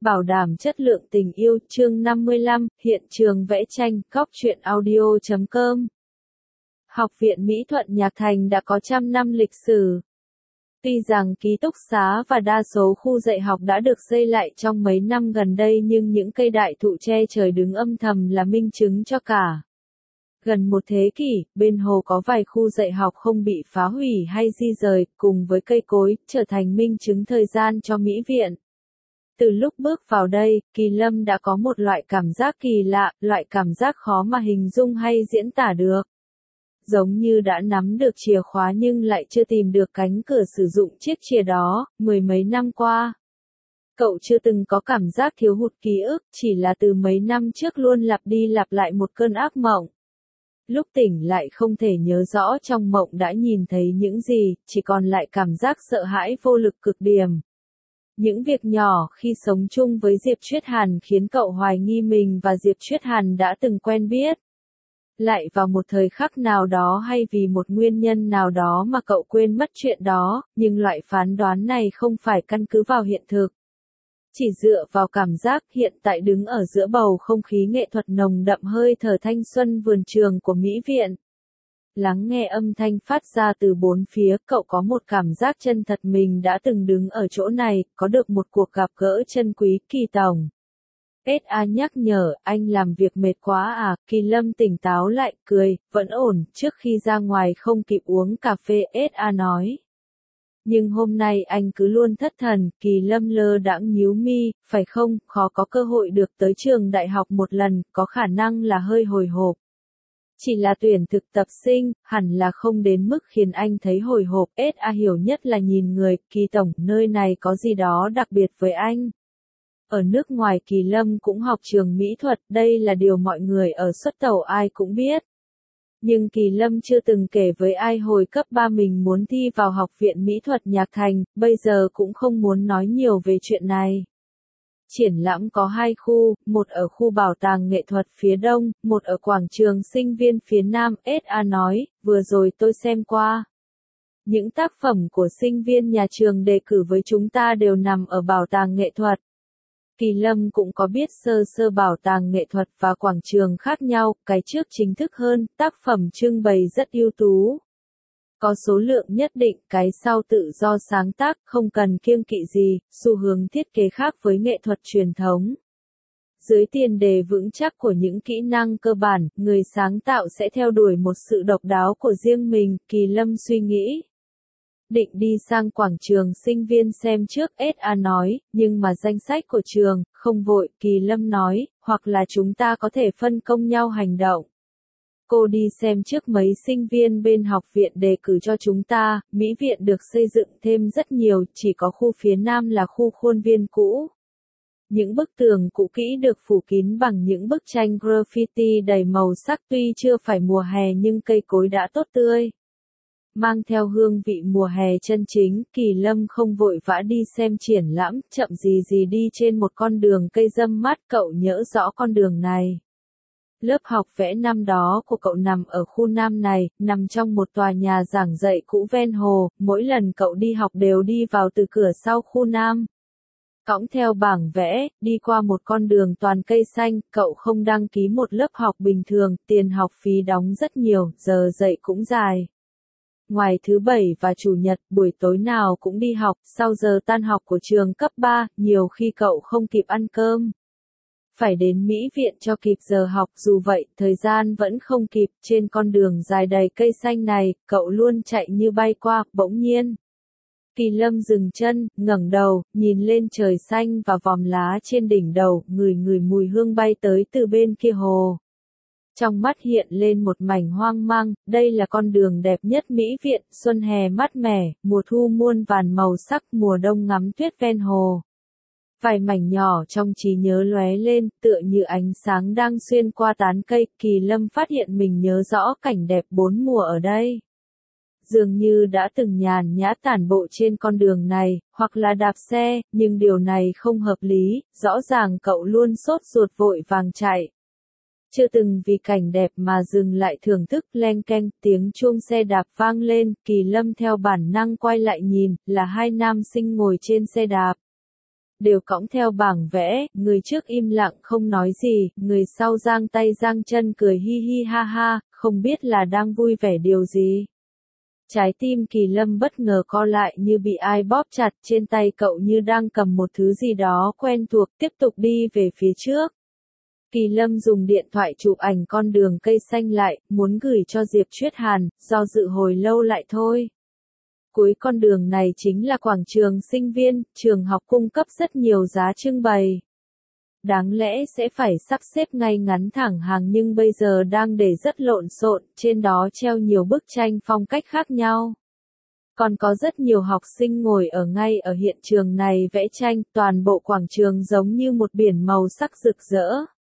Bảo đảm chất lượng tình yêu, chương 55, hiện trường vẽ tranh, góc truyện audio.com. Học viện Mỹ thuật Nhạc Thành đã có trăm năm lịch sử. Tuy rằng ký túc xá và đa số khu dạy học đã được xây lại trong mấy năm gần đây, nhưng những cây đại thụ che trời đứng âm thầm là minh chứng cho cả. Gần một thế kỷ, bên hồ có vài khu dạy học không bị phá hủy hay di rời, cùng với cây cối, trở thành minh chứng thời gian cho Mỹ viện. Từ lúc bước vào đây, Kỳ Lâm đã có một loại cảm giác kỳ lạ, loại cảm giác khó mà hình dung hay diễn tả được. Giống như đã nắm được chìa khóa nhưng lại chưa tìm được cánh cửa sử dụng chiếc chìa đó, mười mấy năm qua. Cậu chưa từng có cảm giác thiếu hụt ký ức, chỉ là từ mấy năm trước luôn lặp đi lặp lại một cơn ác mộng. Lúc tỉnh lại không thể nhớ rõ trong mộng đã nhìn thấy những gì, chỉ còn lại cảm giác sợ hãi vô lực cực điểm. Những việc nhỏ khi sống chung với Diệp Chuyết Hàn khiến cậu hoài nghi mình và Diệp Chuyết Hàn đã từng quen biết. Lại vào một thời khắc nào đó hay vì một nguyên nhân nào đó mà cậu quên mất chuyện đó, nhưng loại phán đoán này không phải căn cứ vào hiện thực. Chỉ dựa vào cảm giác hiện tại đứng ở giữa bầu không khí nghệ thuật nồng đậm hơi thở thanh xuân vườn trường của Mỹ viện. Lắng nghe âm thanh phát ra từ bốn phía, cậu có một cảm giác chân thật mình đã từng đứng ở chỗ này, có được một cuộc gặp gỡ chân quý. Kỳ tổng. S.A. nhắc nhở, anh làm việc mệt quá à, Kỳ Lâm tỉnh táo lại, cười, vẫn ổn, trước khi ra ngoài không kịp uống cà phê, S.A. nói. Nhưng hôm nay anh cứ luôn thất thần, Kỳ Lâm lơ đãng nhíu mi, phải không, khó có cơ hội được tới trường đại học một lần, có khả năng là hơi hồi hộp. Chỉ là tuyển thực tập sinh, hẳn là không đến mức khiến anh thấy hồi hộp. S.A. hiểu nhất là nhìn người, Kỳ tổng, nơi này có gì đó đặc biệt với anh. Ở nước ngoài Kỳ Lâm cũng học trường mỹ thuật, đây là điều mọi người ở xuất tàu ai cũng biết. Nhưng Kỳ Lâm chưa từng kể với ai hồi cấp 3 mình muốn thi vào Học viện Mỹ thuật Nhạc Thành, bây giờ cũng không muốn nói nhiều về chuyện này. Triển lãm có hai khu, một ở khu bảo tàng nghệ thuật phía đông, một ở quảng trường sinh viên phía nam, S.A. nói, vừa rồi tôi xem qua. Những tác phẩm của sinh viên nhà trường đề cử với chúng ta đều nằm ở bảo tàng nghệ thuật. Kỳ Lâm cũng có biết sơ sơ bảo tàng nghệ thuật và quảng trường khác nhau, cái trước chính thức hơn, tác phẩm trưng bày rất ưu tú. Có số lượng nhất định, cái sau tự do sáng tác, không cần kiêng kỵ gì, xu hướng thiết kế khác với nghệ thuật truyền thống. Dưới tiền đề vững chắc của những kỹ năng cơ bản, người sáng tạo sẽ theo đuổi một sự độc đáo của riêng mình, Kỳ Lâm suy nghĩ. Định đi sang quảng trường sinh viên xem trước, S.A. nói, nhưng mà danh sách của trường, không vội, Kỳ Lâm nói, hoặc là chúng ta có thể phân công nhau hành động. Cô đi xem trước mấy sinh viên bên học viện đề cử cho chúng ta, Mỹ viện được xây dựng thêm rất nhiều, chỉ có khu phía nam là khu khuôn viên cũ. Những bức tường cũ kỹ được phủ kín bằng những bức tranh graffiti đầy màu sắc, tuy chưa phải mùa hè nhưng cây cối đã tốt tươi. Mang theo hương vị mùa hè chân chính, Kỳ Lâm không vội vã đi xem triển lãm, chậm gì gì đi trên một con đường cây râm mát, cậu nhớ rõ con đường này. Lớp học vẽ năm đó của cậu nằm ở khu nam này, nằm trong một tòa nhà giảng dạy cũ ven hồ, mỗi lần cậu đi học đều đi vào từ cửa sau khu nam. Cõng theo bảng vẽ, đi qua một con đường toàn cây xanh, cậu không đăng ký một lớp học bình thường, tiền học phí đóng rất nhiều, giờ dạy cũng dài. Ngoài thứ bảy và chủ nhật, buổi tối nào cũng đi học, sau giờ tan học của trường cấp 3, nhiều khi cậu không kịp ăn cơm. Phải đến Mỹ viện cho kịp giờ học, dù vậy, thời gian vẫn không kịp, trên con đường dài đầy cây xanh này, cậu luôn chạy như bay qua, bỗng nhiên. Kỳ Lâm dừng chân, ngẩng đầu, nhìn lên trời xanh và vòm lá trên đỉnh đầu, ngửi mùi hương bay tới từ bên kia hồ. Trong mắt hiện lên một mảnh hoang mang, đây là con đường đẹp nhất Mỹ viện, xuân hè mát mẻ, mùa thu muôn vàn màu sắc, mùa đông ngắm tuyết ven hồ. Vài mảnh nhỏ trong trí nhớ lóe lên, tựa như ánh sáng đang xuyên qua tán cây, Kỳ Lâm phát hiện mình nhớ rõ cảnh đẹp bốn mùa ở đây. Dường như đã từng nhàn nhã tản bộ trên con đường này, hoặc là đạp xe, nhưng điều này không hợp lý, rõ ràng cậu luôn sốt ruột vội vàng chạy. Chưa từng vì cảnh đẹp mà dừng lại thưởng thức, leng keng, tiếng chuông xe đạp vang lên, Kỳ Lâm theo bản năng quay lại nhìn, là hai nam sinh ngồi trên xe đạp. đều cõng theo bảng vẽ, người trước im lặng không nói gì, người sau giang tay giang chân cười hi hi ha ha, không biết là đang vui vẻ điều gì. Trái tim Kỳ Lâm bất ngờ co lại như bị ai bóp chặt, trên tay cậu như đang cầm một thứ gì đó quen thuộc, tiếp tục đi về phía trước. Kỳ Lâm dùng điện thoại chụp ảnh con đường cây xanh lại, muốn gửi cho Diệp Chuyết Hàn, do dự hồi lâu lại thôi. Cuối con đường này chính là quảng trường sinh viên, trường học cung cấp rất nhiều giá trưng bày. Đáng lẽ sẽ phải sắp xếp ngay ngắn thẳng hàng nhưng bây giờ đang để rất lộn xộn, trên đó treo nhiều bức tranh phong cách khác nhau. Còn có rất nhiều học sinh ngồi ở ngay ở hiện trường này vẽ tranh, toàn bộ quảng trường giống như một biển màu sắc rực rỡ.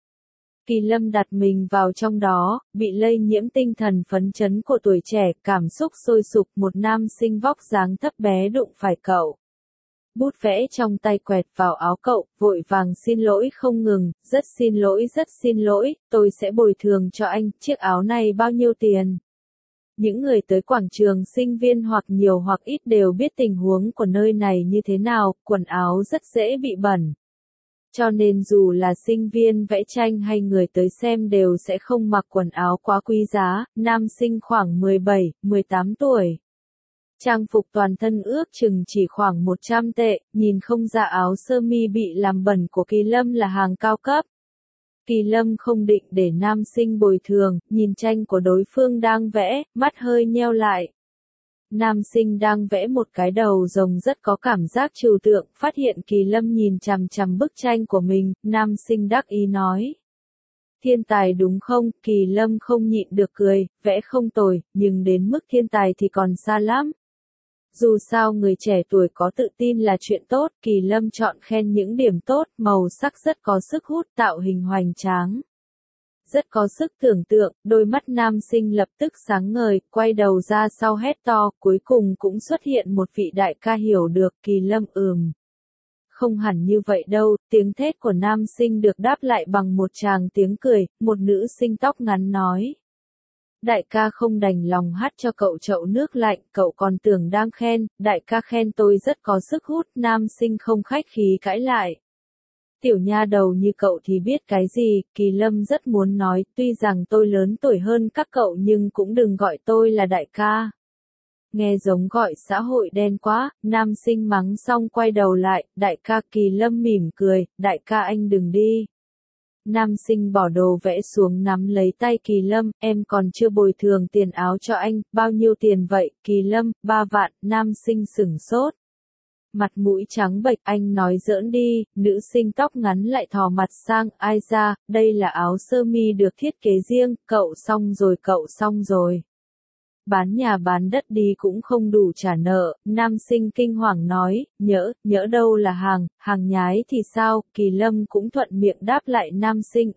Kỳ Lâm đặt mình vào trong đó, bị lây nhiễm tinh thần phấn chấn của tuổi trẻ, cảm xúc sôi sục, một nam sinh vóc dáng thấp bé đụng phải cậu. Bút vẽ trong tay quẹt vào áo cậu, vội vàng xin lỗi không ngừng, rất xin lỗi, tôi sẽ bồi thường cho anh, chiếc áo này bao nhiêu tiền? Những người tới quảng trường sinh viên hoặc nhiều hoặc ít đều biết tình huống của nơi này như thế nào, quần áo rất dễ bị bẩn. Cho nên dù là sinh viên vẽ tranh hay người tới xem đều sẽ không mặc quần áo quá quý giá, nam sinh khoảng 17, 18 tuổi. Trang phục toàn thân ước chừng chỉ khoảng 100 tệ, nhìn không ra áo sơ mi bị làm bẩn của Kỳ Lâm là hàng cao cấp. Kỳ Lâm không định để nam sinh bồi thường, nhìn tranh của đối phương đang vẽ, mắt hơi nheo lại. Nam sinh đang vẽ một cái đầu rồng rất có cảm giác trừu tượng, phát hiện Kỳ Lâm nhìn chằm chằm bức tranh của mình, nam sinh đắc ý nói. Thiên tài đúng không? Kỳ Lâm không nhịn được cười, vẽ không tồi, nhưng đến mức thiên tài thì còn xa lắm. Dù sao người trẻ tuổi có tự tin là chuyện tốt, Kỳ Lâm chọn khen những điểm tốt, màu sắc rất có sức hút, tạo hình hoành tráng. Rất có sức tưởng tượng, đôi mắt nam sinh lập tức sáng ngời, quay đầu ra sau hét to, cuối cùng cũng xuất hiện một vị đại ca hiểu được, Kỳ Lâm Không hẳn như vậy đâu, tiếng thét của nam sinh được đáp lại bằng một tràng tiếng cười, một nữ sinh tóc ngắn nói. Đại ca không đành lòng hắt cho cậu chậu nước lạnh, cậu còn tưởng đang khen, đại ca khen tôi rất có sức hút, nam sinh không khách khí cãi lại. Tiểu nha đầu như cậu thì biết cái gì, Kỳ Lâm rất muốn nói, tuy rằng tôi lớn tuổi hơn các cậu nhưng cũng đừng gọi tôi là đại ca. Nghe giống gọi xã hội đen quá, nam sinh mắng xong quay đầu lại, đại ca. Kỳ Lâm mỉm cười, đại ca anh đừng đi. Nam sinh bỏ đồ vẽ xuống nắm lấy tay Kỳ Lâm, em còn chưa bồi thường tiền áo cho anh, bao nhiêu tiền vậy? Kỳ Lâm, 3 vạn, nam sinh sửng sốt. Mặt mũi trắng bệch, anh nói giỡn đi, nữ sinh tóc ngắn lại thò mặt sang, ai ra, đây là áo sơ mi được thiết kế riêng, cậu xong rồi. Bán nhà bán đất đi cũng không đủ trả nợ, nam sinh kinh hoàng nói, nhỡ đâu là hàng nhái thì sao? Kỳ Lâm cũng thuận miệng đáp lại nam sinh,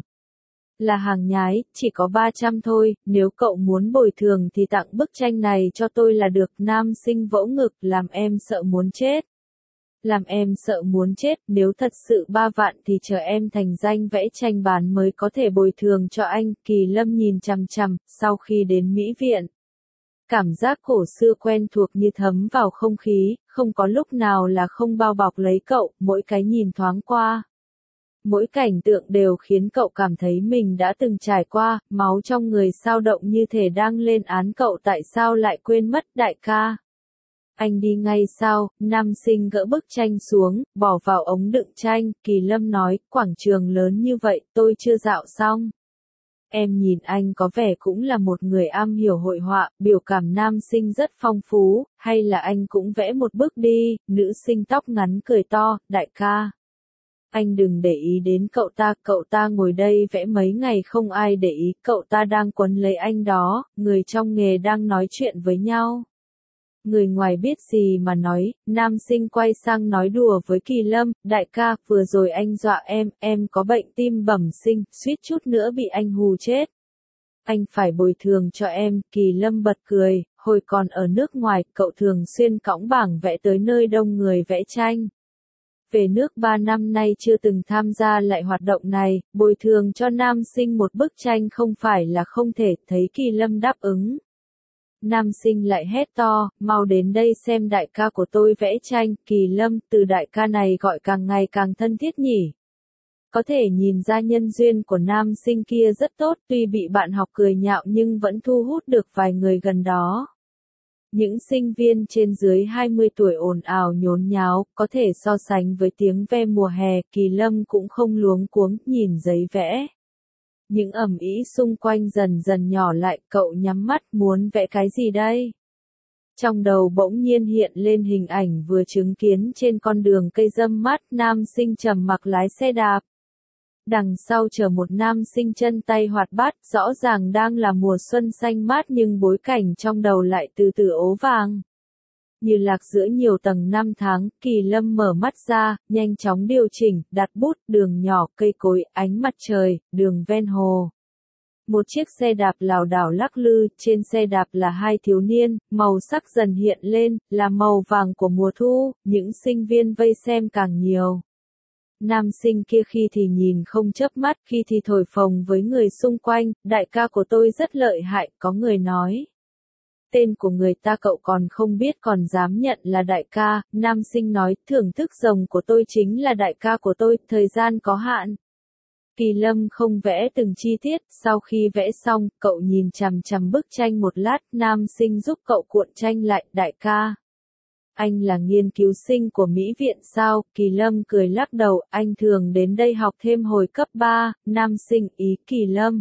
là hàng nhái, chỉ có 300 thôi, nếu cậu muốn bồi thường thì tặng bức tranh này cho tôi là được. Nam sinh vỗ ngực, làm em sợ muốn chết. Làm em sợ muốn chết, nếu thật sự 3 vạn thì chờ em thành danh vẽ tranh bán mới có thể bồi thường cho anh. Kỳ Lâm nhìn chằm chằm, sau khi đến Mỹ viện. Cảm giác cổ xưa quen thuộc như thấm vào không khí, không có lúc nào là không bao bọc lấy cậu, mỗi cái nhìn thoáng qua. Mỗi cảnh tượng đều khiến cậu cảm thấy mình đã từng trải qua, máu trong người xao động như thể đang lên án cậu tại sao lại quên mất đại ca. Anh đi ngay sao? Nam sinh gỡ bức tranh xuống, bỏ vào ống đựng tranh, Kỳ Lâm nói, quảng trường lớn như vậy, tôi chưa dạo xong. Em nhìn anh có vẻ cũng là một người am hiểu hội họa, biểu cảm nam sinh rất phong phú, hay là anh cũng vẽ một bức đi, nữ sinh tóc ngắn cười to, đại ca. Anh đừng để ý đến cậu ta ngồi đây vẽ mấy ngày không ai để ý, cậu ta đang quấn lấy anh đó, người trong nghề đang nói chuyện với nhau. Người ngoài biết gì mà nói, nam sinh quay sang nói đùa với Kỳ Lâm, đại ca, vừa rồi anh dọa em có bệnh tim bẩm sinh, suýt chút nữa bị anh hù chết. Anh phải bồi thường cho em. Kỳ Lâm bật cười, hồi còn ở nước ngoài, cậu thường xuyên cõng bảng vẽ tới nơi đông người vẽ tranh. Về nước 3 năm nay chưa từng tham gia lại hoạt động này, bồi thường cho nam sinh một bức tranh không phải là không thể, thấy Kỳ Lâm đáp ứng. Nam sinh lại hét to, mau đến đây xem đại ca của tôi vẽ tranh. Kỳ Lâm, từ đại ca này gọi càng ngày càng thân thiết nhỉ. Có thể nhìn ra nhân duyên của nam sinh kia rất tốt, tuy bị bạn học cười nhạo nhưng vẫn thu hút được vài người gần đó. Những sinh viên trên dưới 20 tuổi ồn ào nhốn nháo, có thể so sánh với tiếng ve mùa hè. Kỳ Lâm cũng không luống cuống, nhìn giấy vẽ. Những ầm ĩ xung quanh dần dần nhỏ lại, cậu nhắm mắt, muốn vẽ cái gì đây? Trong đầu bỗng nhiên hiện lên hình ảnh vừa chứng kiến trên con đường cây râm mát, nam sinh trầm mặc lái xe đạp. Đằng sau chở một nam sinh chân tay hoạt bát, rõ ràng đang là mùa xuân xanh mát nhưng bối cảnh trong đầu lại từ từ ố vàng. Như lạc giữa nhiều tầng năm tháng, Kỳ Lâm mở mắt ra, nhanh chóng điều chỉnh, đặt bút, đường nhỏ, cây cối, ánh mặt trời, đường ven hồ. Một chiếc xe đạp lảo đảo lắc lư, trên xe đạp là hai thiếu niên, màu sắc dần hiện lên, là màu vàng của mùa thu, những sinh viên vây xem càng nhiều. Nam sinh kia khi thì nhìn không chớp mắt, khi thì thổi phồng với người xung quanh, đại ca của tôi rất lợi hại, có người nói. Tên của người ta cậu còn không biết còn dám nhận là đại ca, nam sinh nói, thưởng thức rồng của tôi chính là đại ca của tôi, thời gian có hạn. Kỳ Lâm không vẽ từng chi tiết, sau khi vẽ xong, cậu nhìn chằm chằm bức tranh một lát, nam sinh giúp cậu cuộn tranh lại, đại ca. Anh là nghiên cứu sinh của Mỹ viện sao? Kỳ Lâm cười lắc đầu, anh thường đến đây học thêm hồi cấp 3, nam sinh ý Kỳ Lâm.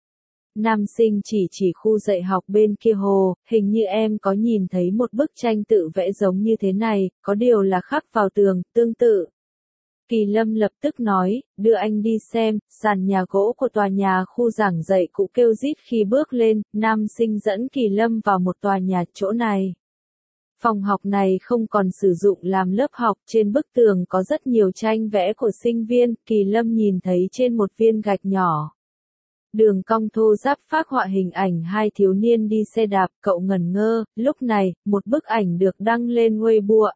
Nam sinh chỉ khu dạy học bên kia hồ, hình như em có nhìn thấy một bức tranh tự vẽ giống như thế này, có điều là khắc vào tường, tương tự. Kỳ Lâm lập tức nói, đưa anh đi xem, sàn nhà gỗ của tòa nhà khu giảng dạy cũ kêu rít khi bước lên, nam sinh dẫn Kỳ Lâm vào một tòa nhà, chỗ này. Phòng học này không còn sử dụng làm lớp học, trên bức tường có rất nhiều tranh vẽ của sinh viên, Kỳ Lâm nhìn thấy trên một viên gạch nhỏ. Đường cong thô ráp phác họa hình ảnh hai thiếu niên đi xe đạp, cậu ngẩn ngơ, lúc này, một bức ảnh được đăng lên Weibo,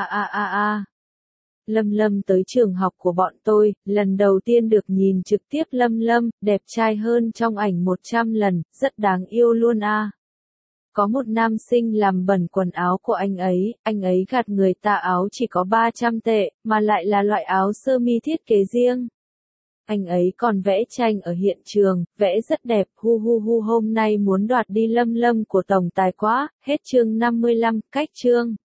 Lâm Lâm tới trường học của bọn tôi, lần đầu tiên được nhìn trực tiếp Lâm Lâm, đẹp trai hơn trong ảnh 100 lần, rất đáng yêu luôn a. Có một nam sinh làm bẩn quần áo của anh ấy gạt người ta áo chỉ có 300 tệ, mà lại là loại áo sơ mi thiết kế riêng. Anh ấy còn vẽ tranh ở hiện trường, vẽ rất đẹp, hu hôm nay muốn đoạt đi Lâm Lâm của tổng tài quá, hết chương 55, cách chương.